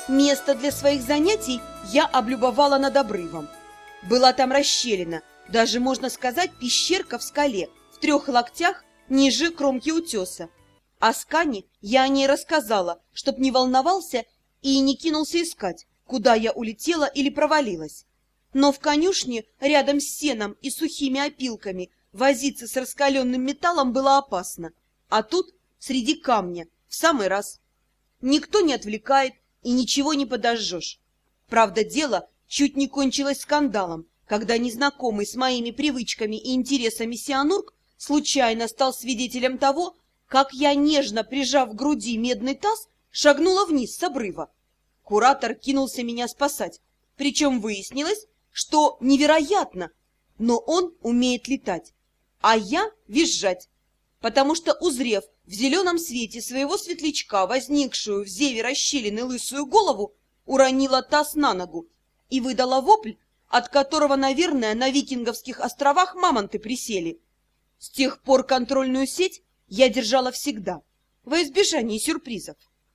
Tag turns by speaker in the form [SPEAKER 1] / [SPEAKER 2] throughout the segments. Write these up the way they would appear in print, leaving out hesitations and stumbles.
[SPEAKER 1] Место для своих занятий я облюбовала над обрывом. Была там расщелина, даже, можно сказать, пещерка в скале, в 3 локтях ниже кромки утеса. Аскане я о ней рассказала, чтоб не волновался и не кинулся искать, куда я улетела или провалилась. Но в конюшне рядом с сеном и сухими опилками возиться с раскаленным металлом было опасно. А тут, среди камня, в самый раз. Никто не отвлекает и ничего не подожжешь. Правда, дело чуть не кончилось скандалом, когда незнакомый с моими привычками и интересами сианург случайно стал свидетелем того, как я, нежно прижав к груди медный таз, шагнула вниз с обрыва. Куратор кинулся меня спасать, причем выяснилось, что невероятно, но он умеет летать, а я визжать, потому что, узрев в зеленом свете своего светлячка, возникшую в зеве расщелины лысую голову, уронила таз на ногу и выдала вопль, от которого, наверное, на Викинговских островах мамонты присели. С тех пор контрольную сеть я держала всегда, во избежание сюрпризов.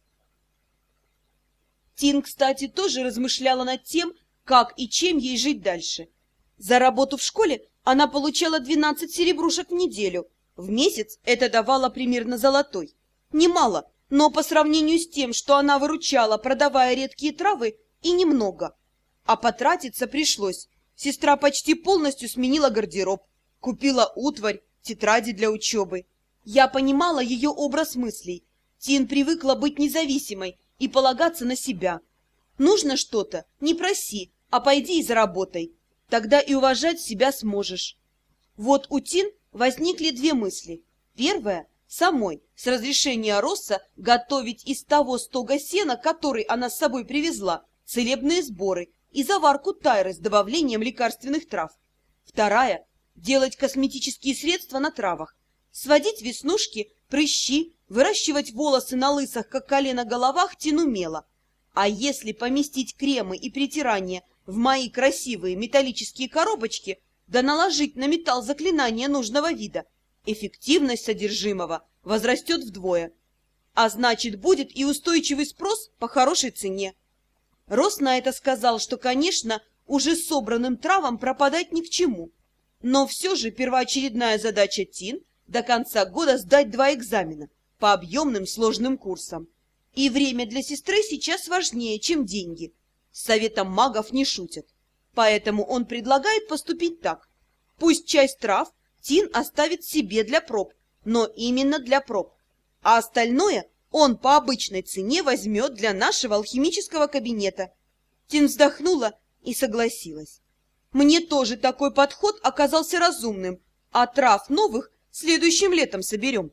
[SPEAKER 1] Тин, кстати, тоже размышляла над тем, как и чем ей жить дальше. За работу в школе она получала 12 серебрушек в неделю. В месяц это давало примерно золотой. Немало, но по сравнению с тем, что она выручала, продавая редкие травы, и немного. А потратиться пришлось. Сестра почти полностью сменила гардероб, купила утварь, тетради для учебы. Я понимала ее образ мыслей. Тин привыкла быть независимой и полагаться на себя. Нужно что-то, не проси, а пойди и заработай. Тогда и уважать себя сможешь. Вот у Тин возникли 2 мысли. Первая – самой, с разрешения Росса, готовить из того стога сена, который она с собой привезла, целебные сборы и заварку тайры с добавлением лекарственных трав. Вторая – делать косметические средства на травах, сводить веснушки, прыщи, выращивать волосы на лысых, как колено, головах Тин умела. А если поместить кремы и притирания в мои красивые металлические коробочки, да наложить на металл заклинания нужного вида, эффективность содержимого возрастет вдвое. А значит, будет и устойчивый спрос по хорошей цене. Росс на это сказал, что, конечно, уже собранным травам пропадать ни к чему. Но все же первоочередная задача Тин до конца года сдать 2 экзамена по объемным сложным курсам. И время для сестры сейчас важнее, чем деньги. С советом магов не шутят. Поэтому он предлагает поступить так. Пусть часть трав Тин оставит себе для проб, но именно для проб. А остальное он по обычной цене возьмет для нашего алхимического кабинета. Тин вздохнула и согласилась. Мне тоже такой подход оказался разумным, а трав новых следующим летом соберем.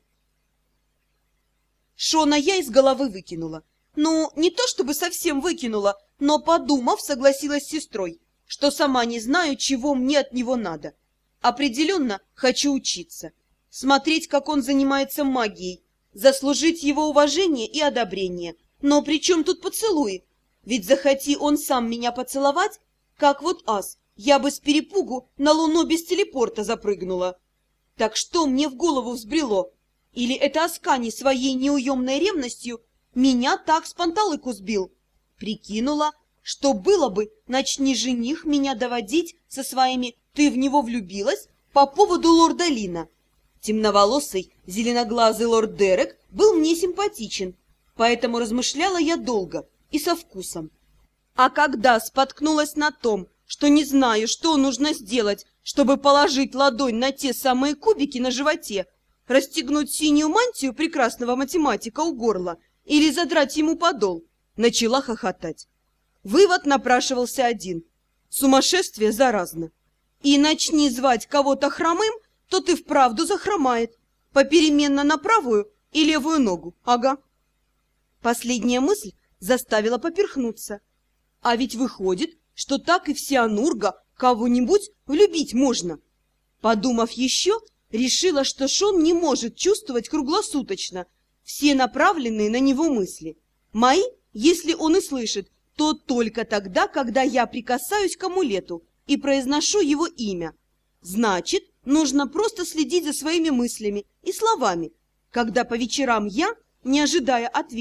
[SPEAKER 1] Шона я из головы выкинула. Ну, не то чтобы совсем выкинула, но, подумав, согласилась с сестрой, что сама не знаю, чего мне от него надо. Определенно хочу учиться, смотреть, как он занимается магией, заслужить его уважение и одобрение. Но при чем тут поцелуи? Ведь захоти он сам меня поцеловать, как вот ас, я бы с перепугу на луну без телепорта запрыгнула. Так что мне в голову взбрело? Или это Аскани своей неуемной ревностью меня так с панталыку сбил? Прикинула, что было бы, начни жених меня доводить со своими «ты в него влюбилась» по поводу лорда Лина. Темноволосый, зеленоглазый лорд Дерек был мне симпатичен, поэтому размышляла я долго и со вкусом. А когда споткнулась на том, что не знаю, что нужно сделать, чтобы положить ладонь на те самые кубики на животе, расстегнуть синюю мантию прекрасного математика у горла или задрать ему подол, начала хохотать. Вывод напрашивался один. Сумасшествие заразно. И начни звать кого-то хромым, тот и вправду захромает. Попеременно на правую и левую ногу. Ага. Последняя мысль заставила поперхнуться. А ведь выходит, что так и в Сианурга кого-нибудь влюбить можно. Подумав еще, решила, что Шон не может чувствовать круглосуточно все направленные на него мысли. Мои, если он и слышит, то только тогда, когда я прикасаюсь к амулету и произношу его имя. Значит, нужно просто следить за своими мыслями и словами, когда по вечерам я, не ожидая ответа,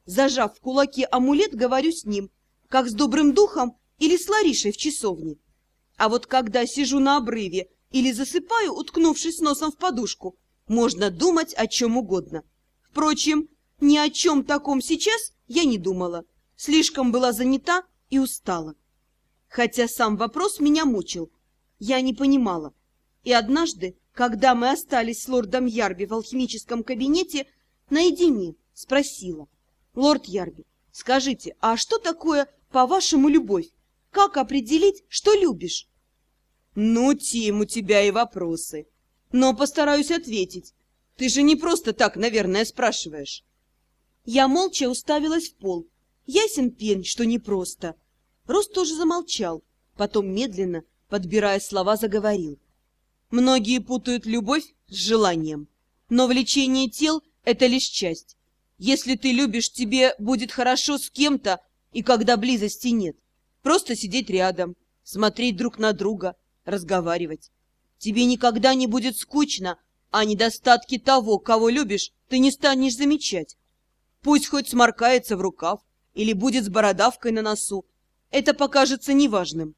[SPEAKER 1] Зажав в кулаке амулет, говорю с ним, как с добрым духом или с Ларишей в часовне. А вот когда сижу на обрыве или засыпаю, уткнувшись носом в подушку, можно думать о чем угодно. Впрочем, ни о чем таком сейчас я не думала. Слишком была занята и устала. Хотя сам вопрос меня мучил. Я не понимала. И однажды, когда мы остались с лордом Ярби в алхимическом кабинете, наедине спросила: «Лорд Ярби, скажите, а что такое, по-вашему, любовь? Как определить, что любишь?» «Ну, Тим, у тебя и вопросы. Но постараюсь ответить. Ты же не просто так, наверное, спрашиваешь». Я молча уставилась в пол. Ясен пень, что непросто. Рос тоже замолчал, потом медленно, подбирая слова, заговорил. «Многие путают любовь с желанием. Но влечение тел — это лишь часть. Если ты любишь, тебе будет хорошо с кем-то, и когда близости нет. Просто сидеть рядом, смотреть друг на друга, разговаривать. Тебе никогда не будет скучно, а недостатки того, кого любишь, ты не станешь замечать. Пусть хоть сморкается в рукав или будет с бородавкой на носу, это покажется неважным.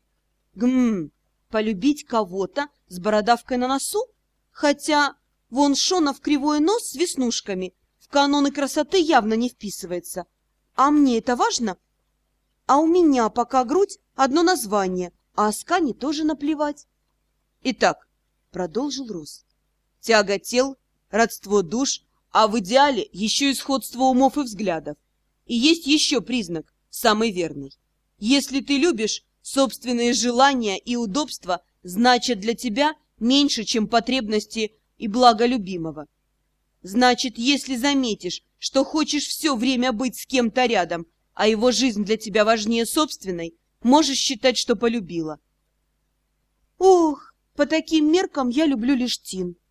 [SPEAKER 1] Полюбить кого-то с бородавкой на носу? Хотя вон Шонов кривой нос с веснушками в каноны красоты явно не вписывается. А мне это важно? А у меня пока грудь одно название, а Аскане тоже наплевать. Итак, продолжил Рос, тяга тел, родство душ, а в идеале еще и сходство умов и взглядов. И есть еще признак, самый верный. Если ты любишь, собственные желания и удобства значат для тебя меньше, чем потребности и благо любимого. Значит, если заметишь, что хочешь все время быть с кем-то рядом, а его жизнь для тебя важнее собственной, можешь считать, что полюбила. Ох, по таким меркам я люблю лишь Тин.